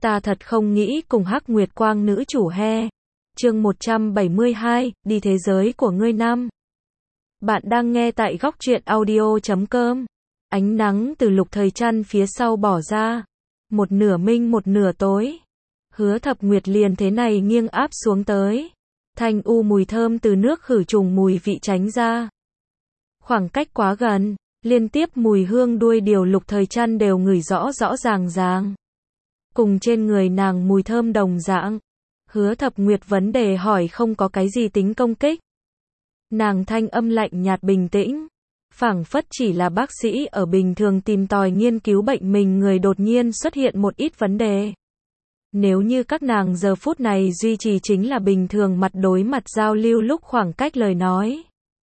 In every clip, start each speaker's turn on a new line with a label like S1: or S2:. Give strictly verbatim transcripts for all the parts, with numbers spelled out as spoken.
S1: Ta thật không nghĩ cùng Hắc Nguyệt Quang nữ chủ he. Chương một trăm bảy mươi hai, đi thế giới của ngươi năm. Bạn đang nghe tại góc truyện audio chấm com. Ánh nắng từ Lục Thời Trăn phía sau bỏ ra. Một nửa minh một nửa tối. Hứa Thập Nguyệt liền thế này nghiêng áp xuống tới. Thanh u mùi thơm từ nước khử trùng mùi vị tránh ra. Khoảng cách quá gần, liên tiếp mùi hương đuôi điều Lục Thời Trăn đều ngửi rõ rõ ràng ràng. Cùng trên người nàng mùi thơm đồng dạng. Hứa Thập Nguyệt vấn đề hỏi không có cái gì tính công kích. Nàng thanh âm lạnh nhạt bình tĩnh, phảng phất chỉ là bác sĩ ở bình thường tìm tòi nghiên cứu bệnh mình người đột nhiên xuất hiện một ít vấn đề. Nếu như các nàng giờ phút này duy trì chính là bình thường mặt đối mặt giao lưu lúc khoảng cách lời nói.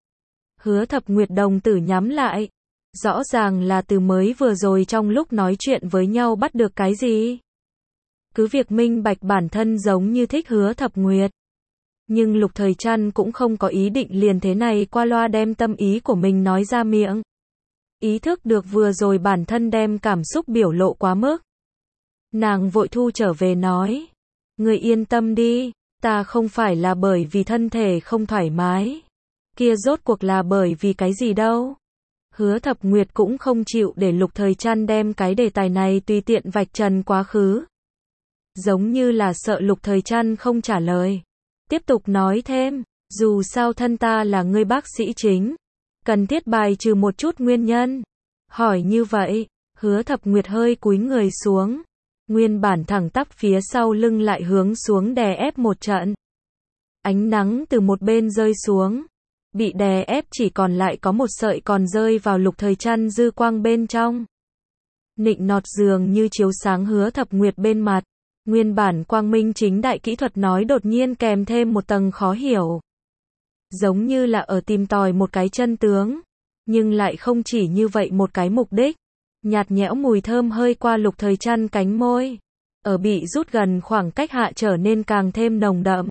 S1: Hứa Thập Nguyệt đồng tử nhắm lại. Rõ ràng là từ mới vừa rồi trong lúc nói chuyện với nhau bắt được cái gì. Cứ việc minh bạch bản thân giống như thích Hứa Thập Nguyệt. Nhưng Lục Thời Trăn cũng không có ý định liền thế này qua loa đem tâm ý của mình nói ra miệng. Ý thức được vừa rồi bản thân đem cảm xúc biểu lộ quá mức. Nàng vội thu trở về nói. Ngươi yên tâm đi, ta không phải là bởi vì thân thể không thoải mái. Kia rốt cuộc là bởi vì cái gì đâu. Hứa Thập Nguyệt cũng không chịu để Lục Thời Trăn đem cái đề tài này tùy tiện vạch trần quá khứ. Giống như là sợ Lục Thời Trăn không trả lời. Tiếp tục nói thêm, dù sao thân ta là ngươi bác sĩ chính. Cần thiết bài trừ một chút nguyên nhân. Hỏi như vậy, Hứa Thập Nguyệt hơi cúi người xuống. Nguyên bản thẳng tắp phía sau lưng lại hướng xuống đè ép một trận. Ánh nắng từ một bên rơi xuống. Bị đè ép chỉ còn lại có một sợi còn rơi vào Lục Thời Trăn dư quang bên trong. Nịnh nọt dường như chiếu sáng Hứa Thập Nguyệt bên mặt. Nguyên bản quang minh chính đại kỹ thuật nói đột nhiên kèm thêm một tầng khó hiểu. Giống như là ở tìm tòi một cái chân tướng. Nhưng lại không chỉ như vậy một cái mục đích. Nhạt nhẽo mùi thơm hơi qua Lục Thời Trăn cánh môi. Ở bị rút gần khoảng cách hạ trở nên càng thêm nồng đậm.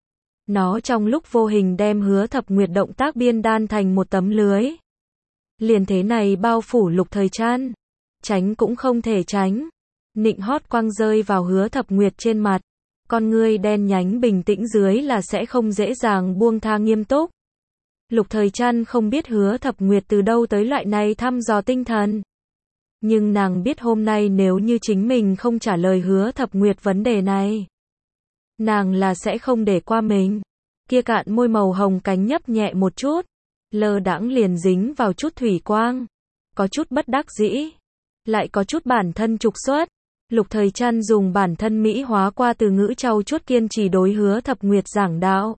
S1: Nó trong lúc vô hình đem Hứa Thập Nguyệt động tác biên đan thành một tấm lưới. Liền thế này bao phủ Lục Thời Trăn. Tránh cũng không thể tránh. Nịnh hót quang rơi vào Hứa Thập Nguyệt trên mặt. Con ngươi đen nhánh bình tĩnh dưới là sẽ không dễ dàng buông tha nghiêm túc. Lục Thời Trăn không biết Hứa Thập Nguyệt từ đâu tới loại này thăm dò tinh thần. Nhưng nàng biết hôm nay nếu như chính mình không trả lời Hứa Thập Nguyệt vấn đề này. Nàng là sẽ không để qua mình. Kia cạn môi màu hồng cánh nhấp nhẹ một chút. Lơ đãng liền dính vào chút thủy quang. Có chút bất đắc dĩ. Lại có chút bản thân trục xuất. Lục Thời Trăn dùng bản thân mỹ hóa qua từ ngữ trau chuốt kiên trì đối Hứa Thập Nguyệt giảng đạo.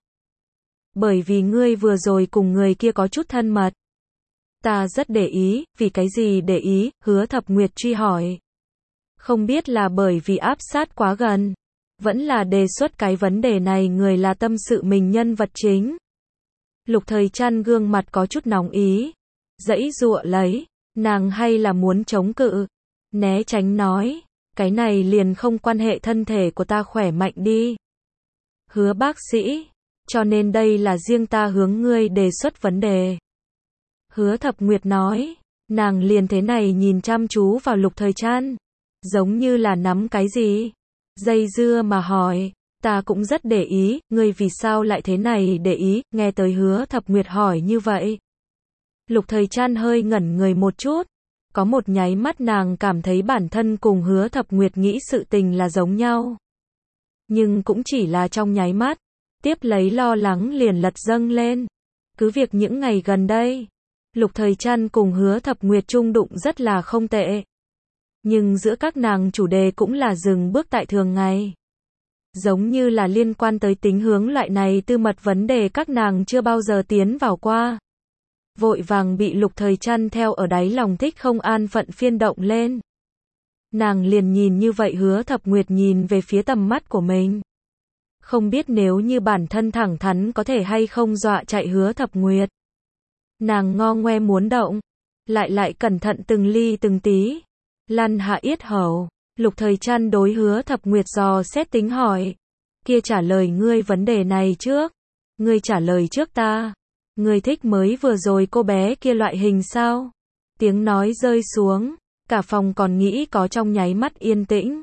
S1: Bởi vì ngươi vừa rồi cùng người kia có chút thân mật. Ta rất để ý, vì cái gì để ý, Hứa Thập Nguyệt truy hỏi. Không biết là bởi vì áp sát quá gần. Vẫn là đề xuất cái vấn đề này người là tâm sự mình nhân vật chính. Lục Thời Trăn gương mặt có chút nóng ý. Dãy dụa lấy, nàng hay là muốn chống cự. Né tránh nói. Cái này liền không quan hệ thân thể của ta khỏe mạnh đi. Hứa bác sĩ. Cho nên đây là riêng ta hướng ngươi đề xuất vấn đề. Hứa Thập Nguyệt nói. Nàng liền thế này nhìn chăm chú vào Lục Thời Trăn. Giống như là nắm cái gì. Dây dưa mà hỏi. Ta cũng rất để ý. Ngươi vì sao lại thế này để ý. Nghe tới Hứa Thập Nguyệt hỏi như vậy. Lục Thời Trăn hơi ngẩn người một chút. Có một nháy mắt nàng cảm thấy bản thân cùng Hứa Thập Nguyệt nghĩ sự tình là giống nhau. Nhưng cũng chỉ là trong nháy mắt. Tiếp lấy lo lắng liền lật dâng lên. Cứ việc những ngày gần đây, Lục Thời Trăn cùng Hứa Thập Nguyệt chung đụng rất là không tệ. Nhưng giữa các nàng chủ đề cũng là dừng bước tại thường ngày. Giống như là liên quan tới tính hướng loại này tư mật vấn đề các nàng chưa bao giờ tiến vào qua. Vội vàng bị Lục Thời Trăn theo ở đáy lòng thích không an phận phiên động lên. Nàng liền nhìn như vậy Hứa Thập Nguyệt nhìn về phía tầm mắt của mình. Không biết nếu như bản thân thẳng thắn có thể hay không dọa chạy Hứa Thập Nguyệt. Nàng ngo ngoe muốn động. Lại lại cẩn thận từng ly từng tí. Lăn hạ yết hầu. Lục Thời Trăn đối Hứa Thập Nguyệt dò xét tính hỏi. Kia trả lời ngươi vấn đề này trước. Ngươi trả lời trước ta. Ngươi thích mới vừa rồi cô bé kia loại hình sao? Tiếng nói rơi xuống. Cả phòng còn nghĩ có trong nháy mắt yên tĩnh.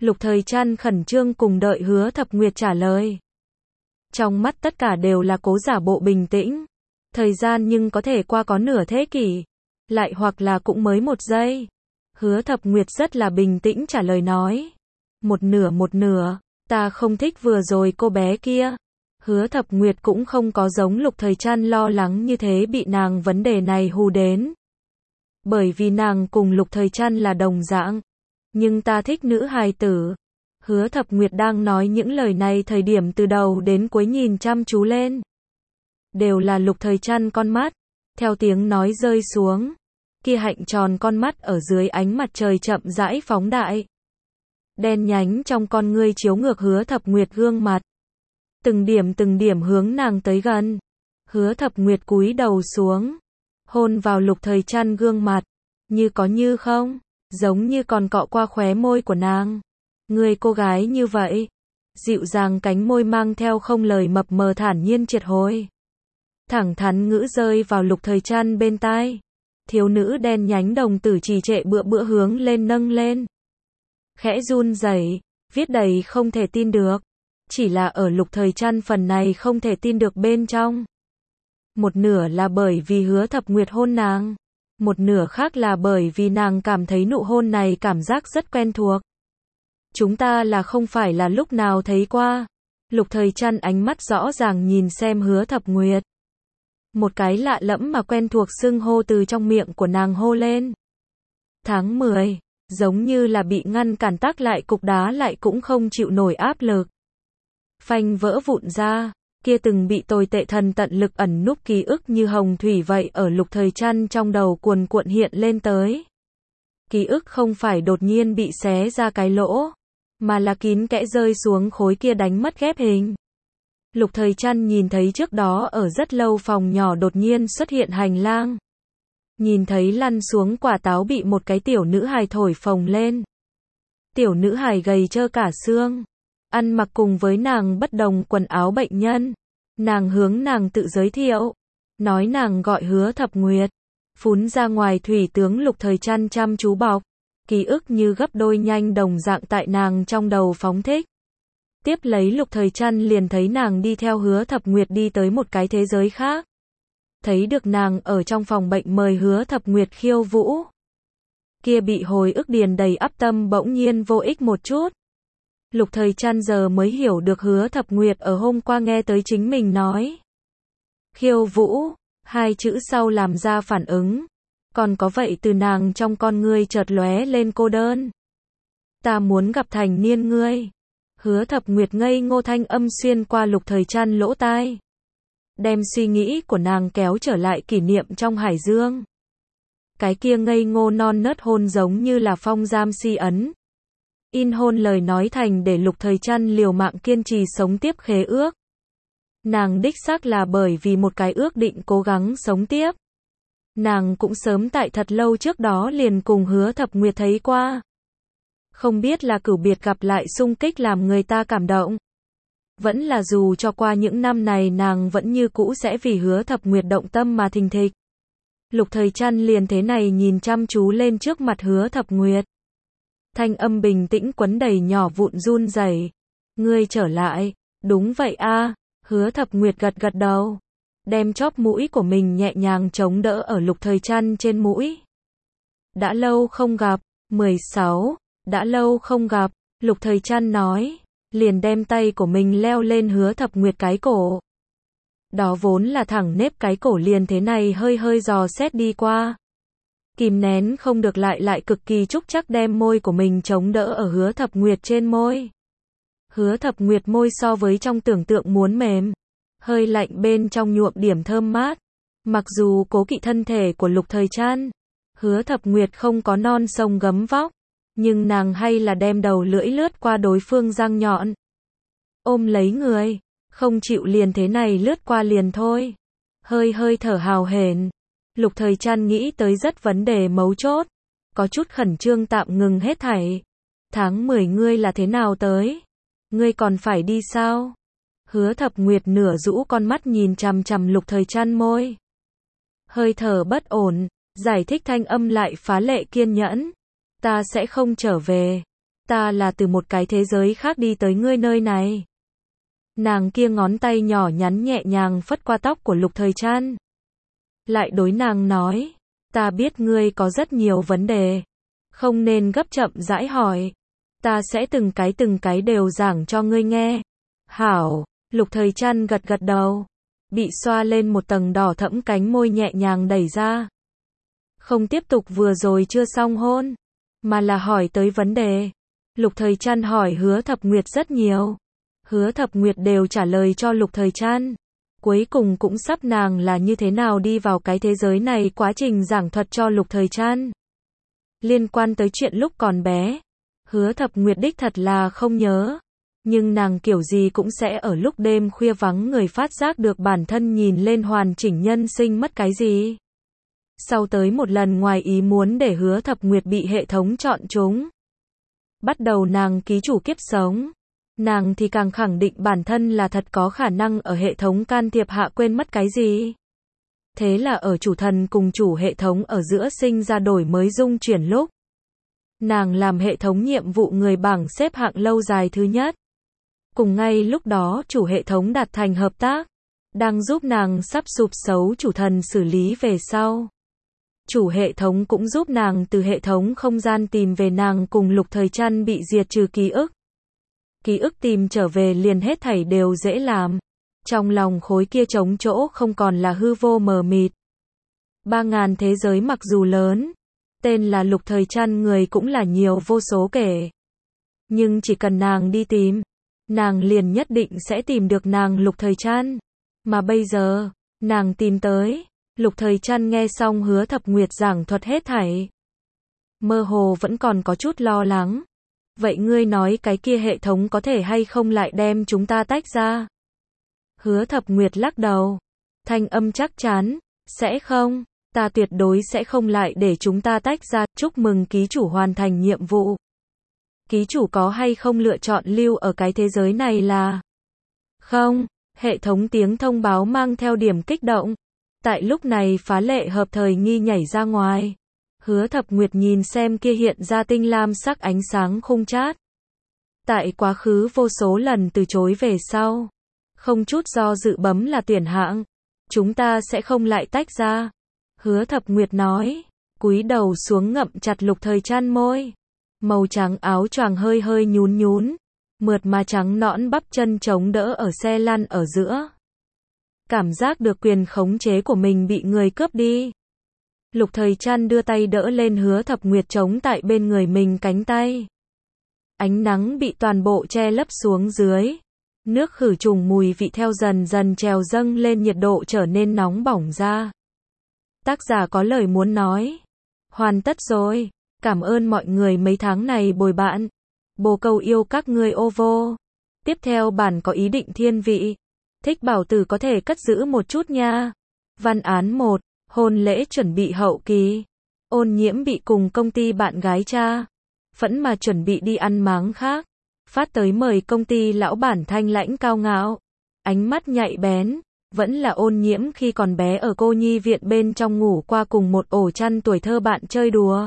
S1: Lục Thời Trăn khẩn trương cùng đợi Hứa Thập Nguyệt trả lời. Trong mắt tất cả đều là cố giả bộ bình tĩnh. Thời gian nhưng có thể qua có nửa thế kỷ, lại hoặc là cũng mới một giây. Hứa Thập Nguyệt rất là bình tĩnh trả lời nói. Một nửa một nửa, ta không thích vừa rồi cô bé kia. Hứa Thập Nguyệt cũng không có giống Lục Thời Trăn lo lắng như thế bị nàng vấn đề này hù đến. Bởi vì nàng cùng Lục Thời Trăn là đồng dạng. Nhưng ta thích nữ hài tử. Hứa Thập Nguyệt đang nói những lời này thời điểm từ đầu đến cuối nhìn chăm chú lên. Đều là Lục Thời Trăn con mắt. Theo tiếng nói rơi xuống, kia hạnh tròn con mắt ở dưới ánh mặt trời chậm rãi phóng đại. Đen nhánh trong con ngươi chiếu ngược Hứa Thập Nguyệt gương mặt. Từng điểm từng điểm hướng nàng tới gần. Hứa Thập Nguyệt cúi đầu xuống, hôn vào Lục Thời Trăn gương mặt, như có như không, giống như còn cọ qua khóe môi của nàng. Người cô gái như vậy, dịu dàng cánh môi mang theo không lời mập mờ thản nhiên triệt hồi. Thẳng thắn ngữ rơi vào Lục Thời Trăn bên tai. Thiếu nữ đen nhánh đồng tử trì trệ bữa bữa hướng lên nâng lên. Khẽ run rẩy, viết đầy không thể tin được. Chỉ là ở Lục Thời Trăn phần này không thể tin được bên trong. Một nửa là bởi vì Hứa Thập Nguyệt hôn nàng. Một nửa khác là bởi vì nàng cảm thấy nụ hôn này cảm giác rất quen thuộc. Chúng ta là không phải là lúc nào thấy qua. Lục Thời Trăn ánh mắt rõ ràng nhìn xem Hứa Thập Nguyệt. Một cái lạ lẫm mà quen thuộc xưng hô từ trong miệng của nàng hô lên. Tháng mười, giống như là bị ngăn cản tắc lại cục đá lại cũng không chịu nổi áp lực. Phanh vỡ vụn ra, kia từng bị tồi tệ thần tận lực ẩn núp ký ức như hồng thủy vậy ở Lục Thời Trăn trong đầu cuồn cuộn hiện lên tới. Ký ức không phải đột nhiên bị xé ra cái lỗ, mà là kín kẽ rơi xuống khối kia đánh mất ghép hình. Lục Thời Trăn nhìn thấy trước đó ở rất lâu phòng nhỏ đột nhiên xuất hiện hành lang. Nhìn thấy lăn xuống quả táo bị một cái tiểu nữ hài thổi phồng lên. Tiểu nữ hài gầy trơ cả xương, ăn mặc cùng với nàng bất đồng quần áo bệnh nhân. Nàng hướng nàng tự giới thiệu, nói nàng gọi Hứa Thập Nguyệt. Phún ra ngoài thủy tướng Lục Thời Trăn chăm chú bọc. Ký ức như gấp đôi nhanh đồng dạng tại nàng trong đầu phóng thích. Tiếp lấy Lục Thời Trăn liền thấy nàng đi theo Hứa Thập Nguyệt đi tới một cái thế giới khác. Thấy được nàng ở trong phòng bệnh mời Hứa Thập Nguyệt khiêu vũ. Kia bị hồi ức điền đầy ắp tâm bỗng nhiên vô ích một chút. Lục Thời Trăn giờ mới hiểu được Hứa Thập Nguyệt ở hôm qua nghe tới chính mình nói. Khiêu vũ, hai chữ sau làm ra phản ứng. Còn có vậy từ nàng trong con ngươi chợt lóe lên cô đơn. Ta muốn gặp thành niên ngươi. Hứa Thập Nguyệt ngây ngô thanh âm xuyên qua Lục Thời Trăn lỗ tai. Đem suy nghĩ của nàng kéo trở lại kỷ niệm trong hải dương. Cái kia ngây ngô non nớt hôn giống như là phong giam si ấn. In hôn lời nói thành để Lục Thời Trăn liều mạng kiên trì sống tiếp khế ước. Nàng đích xác là bởi vì một cái ước định cố gắng sống tiếp. Nàng cũng sớm tại thật lâu trước đó liền cùng Hứa Thập Nguyệt thấy qua. Không biết là cửu biệt gặp lại xung kích làm người ta cảm động. Vẫn là dù cho qua những năm này nàng vẫn như cũ sẽ vì Hứa Thập Nguyệt động tâm mà thình thịch. Lục Thời Trăn liền thế này nhìn chăm chú lên trước mặt Hứa Thập Nguyệt. Thanh âm bình tĩnh quấn đầy nhỏ vụn run rẩy. Ngươi trở lại, đúng vậy a. Hứa Thập Nguyệt gật gật đầu. Đem chóp mũi của mình nhẹ nhàng chống đỡ ở Lục Thời Trăn trên mũi. Đã lâu không gặp, mười sáu, đã lâu không gặp, Lục Thời Trăn nói, liền đem tay của mình leo lên Hứa Thập Nguyệt cái cổ. Đó vốn là thẳng nếp cái cổ liền thế này hơi hơi dò xét đi qua. Kìm nén không được lại lại cực kỳ trúc chắc đem môi của mình chống đỡ ở Hứa Thập Nguyệt trên môi. Hứa Thập Nguyệt môi so với trong tưởng tượng muốn mềm. Hơi lạnh bên trong nhuộm điểm thơm mát. Mặc dù cố kỵ thân thể của Lục Thời Trăn, Hứa Thập Nguyệt không có non sông gấm vóc, nhưng nàng hay là đem đầu lưỡi lướt qua đối phương răng nhọn. Ôm lấy người, không chịu liền thế này lướt qua liền thôi. Hơi hơi thở hào hển. Lục Thời Trăn nghĩ tới rất vấn đề mấu chốt, có chút khẩn trương tạm ngừng hết thảy. Tháng mười ngươi là thế nào tới? Ngươi còn phải đi sao? Hứa Thập Nguyệt nửa rũ con mắt nhìn chằm chằm Lục Thời Trăn môi. Hơi thở bất ổn, giải thích thanh âm lại phá lệ kiên nhẫn. Ta sẽ không trở về. Ta là từ một cái thế giới khác đi tới ngươi nơi này. Nàng kia ngón tay nhỏ nhắn nhẹ nhàng phất qua tóc của Lục Thời Trăn. Lại đối nàng nói, ta biết ngươi có rất nhiều vấn đề. Không nên gấp chậm rãi hỏi. Ta sẽ từng cái từng cái đều giảng cho ngươi nghe. Hảo, Lục Thời Trăn gật gật đầu. Bị xoa lên một tầng đỏ thẫm cánh môi nhẹ nhàng đẩy ra. Không tiếp tục vừa rồi chưa xong hôn, mà là hỏi tới vấn đề. Lục Thời Trăn hỏi Hứa Thập Nguyệt rất nhiều. Hứa Thập Nguyệt đều trả lời cho Lục Thời Trăn. Cuối cùng cũng sắp nàng là như thế nào đi vào cái thế giới này quá trình giảng thuật cho Lục Thời Trăn. Liên quan tới chuyện lúc còn bé, Hứa Thập Nguyệt đích thật là không nhớ. Nhưng nàng kiểu gì cũng sẽ ở lúc đêm khuya vắng người phát giác được bản thân nhìn lên hoàn chỉnh nhân sinh mất cái gì. Sau tới một lần ngoài ý muốn để Hứa Thập Nguyệt bị hệ thống chọn trúng. Bắt đầu nàng ký chủ kiếp sống. Nàng thì càng khẳng định bản thân là thật có khả năng ở hệ thống can thiệp hạ quên mất cái gì. Thế là ở chủ thần cùng chủ hệ thống ở giữa sinh ra đổi mới dung chuyển lúc. Nàng làm hệ thống nhiệm vụ người bảng xếp hạng lâu dài thứ nhất. Cùng ngay lúc đó chủ hệ thống đạt thành hợp tác. Đang giúp nàng sắp sụp xấu chủ thần xử lý về sau. Chủ hệ thống cũng giúp nàng từ hệ thống không gian tìm về nàng cùng Lục Thời Trăn bị diệt trừ ký ức. Ký ức tìm trở về liền hết thảy đều dễ làm. Trong lòng khối kia trống chỗ không còn là hư vô mờ mịt. Ba ngàn thế giới mặc dù lớn, tên là Lục Thời Trăn người cũng là nhiều vô số kể. Nhưng chỉ cần nàng đi tìm, nàng liền nhất định sẽ tìm được nàng Lục Thời Trăn. Mà bây giờ, nàng tìm tới. Lục Thời Trăn nghe xong Hứa Thập Nguyệt giảng thuật hết thảy. Mơ hồ vẫn còn có chút lo lắng. Vậy ngươi nói cái kia hệ thống có thể hay không lại đem chúng ta tách ra? Hứa Thập Nguyệt lắc đầu. Thanh âm chắc chắn, sẽ không, ta tuyệt đối sẽ không lại để chúng ta tách ra. Chúc mừng ký chủ hoàn thành nhiệm vụ. Ký chủ có hay không lựa chọn lưu ở cái thế giới này là? Không, hệ thống tiếng thông báo mang theo điểm kích động. Tại lúc này phá lệ hợp thời nghi nhảy ra ngoài. Hứa Thập Nguyệt nhìn xem kia hiện ra tinh lam sắc ánh sáng khung chát. Tại quá khứ vô số lần từ chối về sau. Không chút do dự bấm là tuyển hạng. Chúng ta sẽ không lại tách ra. Hứa Thập Nguyệt nói. Cúi đầu xuống ngậm chặt Lục Thời Trăn môi. Màu trắng áo choàng hơi hơi nhún nhún. Mượt mà trắng nõn bắp chân chống đỡ ở xe lăn ở giữa. Cảm giác được quyền khống chế của mình bị người cướp đi. Lục Thời Trăn đưa tay đỡ lên Hứa Thập Nguyệt chống tại bên người mình cánh tay. Ánh nắng bị toàn bộ che lấp xuống dưới. Nước khử trùng mùi vị theo dần dần trèo dâng lên nhiệt độ trở nên nóng bỏng ra. Tác giả có lời muốn nói. Hoàn tất rồi. Cảm ơn mọi người mấy tháng này bồi bạn. Bồ câu yêu các ngươi ô vô. Tiếp theo bản có ý định thiên vị. Thích bảo tử có thể cất giữ một chút nha. Văn án một. Hôn lễ chuẩn bị hậu kỳ. Ôn Nhiễm bị cùng công ty bạn gái cha. Phẫn mà chuẩn bị đi ăn máng khác. Phát tới mời công ty lão bản thanh lãnh cao ngạo. Ánh mắt nhạy bén. Vẫn là Ôn Nhiễm khi còn bé ở cô nhi viện bên trong ngủ qua cùng một ổ chăn tuổi thơ bạn chơi đùa.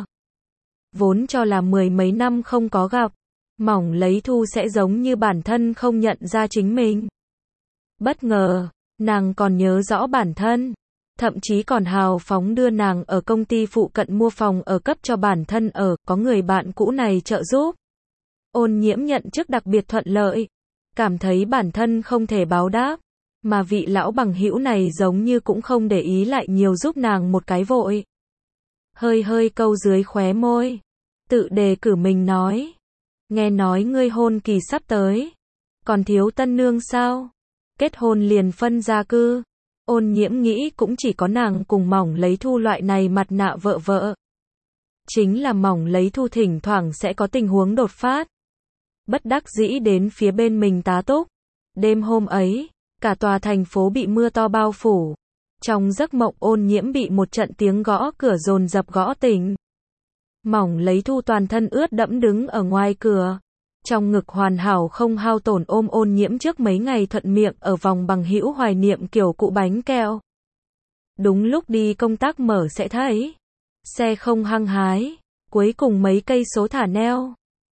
S1: Vốn cho là mười mấy năm không có gặp. Mỏng lấy Thu sẽ giống như bản thân không nhận ra chính mình. Bất ngờ, nàng còn nhớ rõ bản thân. Thậm chí còn hào phóng đưa nàng ở công ty phụ cận mua phòng ở cấp cho bản thân ở, có người bạn cũ này trợ giúp. Ôn Nhiễm nhận chức đặc biệt thuận lợi. Cảm thấy bản thân không thể báo đáp. Mà vị lão bằng hữu này giống như cũng không để ý lại nhiều giúp nàng một cái vội. Hơi hơi câu dưới khóe môi. Tự đề cử mình nói. Nghe nói ngươi hôn kỳ sắp tới. Còn thiếu tân nương sao? Kết hôn liền phân gia cư. Ôn Nhiễm nghĩ cũng chỉ có nàng cùng Mỏng lấy Thu loại này mặt nạ vợ vợ. Chính là Mỏng lấy Thu thỉnh thoảng sẽ có tình huống đột phát. Bất đắc dĩ đến phía bên mình tá túc. Đêm hôm ấy, cả tòa thành phố bị mưa to bao phủ. Trong giấc mộng Ôn Nhiễm bị một trận tiếng gõ cửa dồn dập gõ tỉnh. Mỏng lấy Thu toàn thân ướt đẫm đứng ở ngoài cửa. Trong ngực hoàn hảo không hao tổn ôm Ôn Nhiễm trước mấy ngày thuận miệng ở vòng bằng hữu hoài niệm kiểu cụ bánh kẹo. Đúng lúc đi công tác mở sẽ thấy. Xe không hăng hái. Cuối cùng mấy cây số thả neo.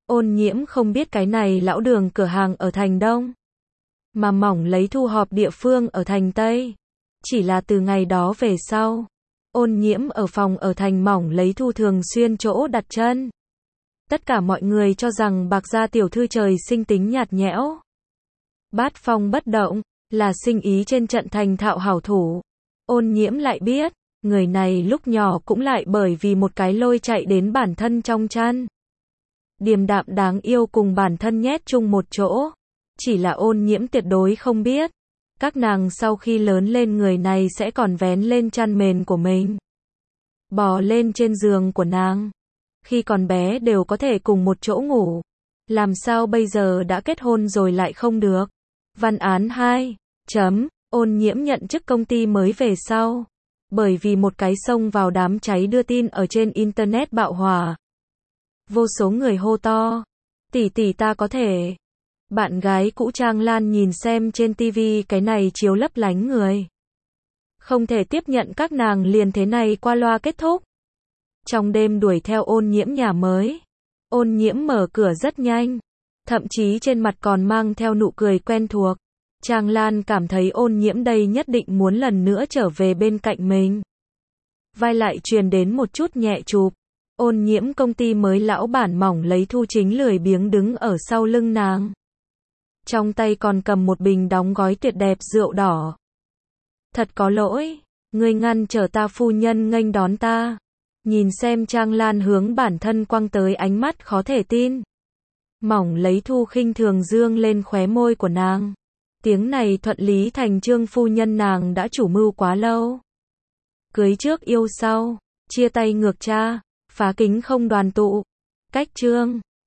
S1: Ôn Nhiễm không biết cái này lão đường cửa hàng ở thành Đông, mà Mỏng Lấy Thu họp địa phương ở thành Tây. Chỉ là từ ngày đó về sau, Ôn Nhiễm ở phòng ở thành Mỏng Lấy Thu thường xuyên chỗ đặt chân. Tất cả mọi người cho rằng Bạc gia tiểu thư trời sinh tính nhạt nhẽo, bát phong bất động, là sinh ý trên trận thành thạo hảo thủ. Ôn Nhiễm lại biết, người này lúc nhỏ cũng lại bởi vì một cái lôi chạy đến bản thân trong chăn. Điềm đạm đáng yêu cùng bản thân nhét chung một chỗ. Chỉ là Ôn Nhiễm tuyệt đối không biết, các nàng sau khi lớn lên người này sẽ còn vén lên chăn mền của mình, bò lên trên giường của nàng. Khi còn bé đều có thể cùng một chỗ ngủ, làm sao bây giờ đã kết hôn rồi lại không được. Văn án hai. Chấm. Ôn Nhiễm nhận chức công ty mới về sau, bởi vì một cái xông vào đám cháy đưa tin ở trên internet bạo hỏa. Vô số người hô to, tỷ tỷ ta có thể. Bạn gái cũ Trang Lan nhìn xem trên tivi cái này chiếu lấp lánh người, không thể tiếp nhận các nàng liền thế này qua loa kết thúc. Trong đêm đuổi theo Ôn Nhiễm nhà mới, Ôn Nhiễm mở cửa rất nhanh, thậm chí trên mặt còn mang theo nụ cười quen thuộc. Trang Lan cảm thấy Ôn Nhiễm đây nhất định muốn lần nữa trở về bên cạnh mình. Vai lại truyền đến một chút nhẹ chụp. Ôn Nhiễm công ty mới lão bản Mỏng Lấy Thu chính lười biếng đứng ở sau lưng nàng, trong tay còn cầm một bình đóng gói tuyệt đẹp rượu đỏ. Thật có lỗi, ngươi ngăn trở ta phu nhân nghênh đón ta. Nhìn xem Trang Lan hướng bản thân quăng tới ánh mắt khó thể tin. Mỏng Lấy Thu khinh thường dương lên khóe môi của nàng. Tiếng này thuận lý thành trương phu nhân nàng đã chủ mưu quá lâu. Cưới trước yêu sau, chia tay ngược cha, phá kính không đoàn tụ. Cách chương